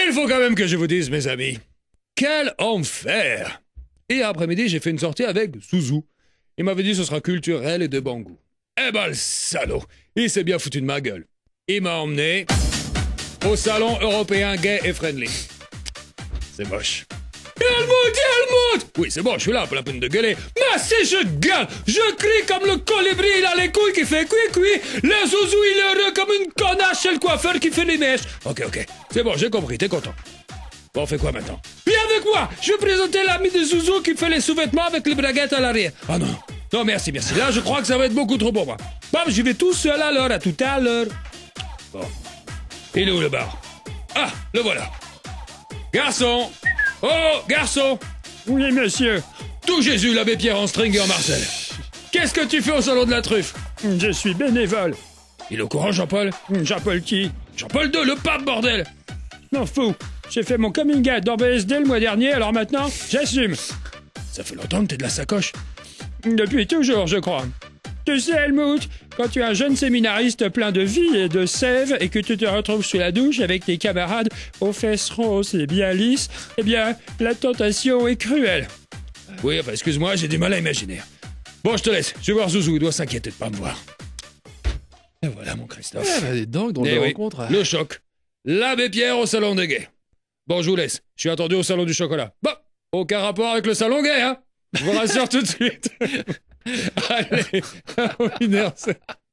Il faut quand même que je vous dise, mes amis, quel enfer! Et après-midi, j'ai fait une sortie avec Zouzou. Il m'avait dit que ce sera culturel et de bon goût. Eh ben, le salaud, il s'est bien foutu de ma gueule. Il m'a emmené au salon européen gay et friendly. C'est moche. Helmut! Oui, c'est bon, je suis là, pas la peine de gueuler. Mais si je gueule, je crie comme le colibri, il a les couilles qui fait cuit-cuit. Le Zouzou, il est heureux comme une connasse chez le coiffeur qui fait les mèches. Ok, c'est bon, j'ai compris, t'es content. Bon, on fait quoi maintenant? Viens avec moi, je vais présenter l'ami de Zouzou qui fait les sous-vêtements avec les braguettes à l'arrière. Ah non, non merci. Là, je crois que ça va être beaucoup trop pour moi. Bon, j'y vais tout seul alors, à tout à l'heure. Bon, il est où le bar? Ah, le voilà. Garçon! Oh, garçon! Oui, monsieur. Tout Jésus, l'abbé Pierre en string et en Marcel. Qu'est-ce que tu fais au salon de la truffe? Je suis bénévole. Il est au courant, Jean-Paul? Jean-Paul qui? Jean-Paul II, le pape, bordel! M'en fous. J'ai fait mon coming out dans BSD le mois dernier, alors maintenant, j'assume. Ça fait longtemps que t'es de la sacoche. Depuis toujours, je crois. Tu sais, Helmut, quand tu es un jeune séminariste plein de vie et de sève et que tu te retrouves sous la douche avec tes camarades aux fesses roses et bien lisses, eh bien, la tentation est cruelle. Oui, enfin, excuse-moi, j'ai du mal à imaginer. Bon, je te laisse. Je vais voir Zouzou, il doit s'inquiéter de pas me voir. Et voilà, mon Christophe. Eh ben, dingue, drôle de rencontre. Le choc. L'abbé Pierre au salon des gays. Bon, je vous laisse. Je suis attendu au salon du chocolat. Bon, aucun rapport avec le salon gay, hein? Je vous rassure tout de suite. Allez, 1h07.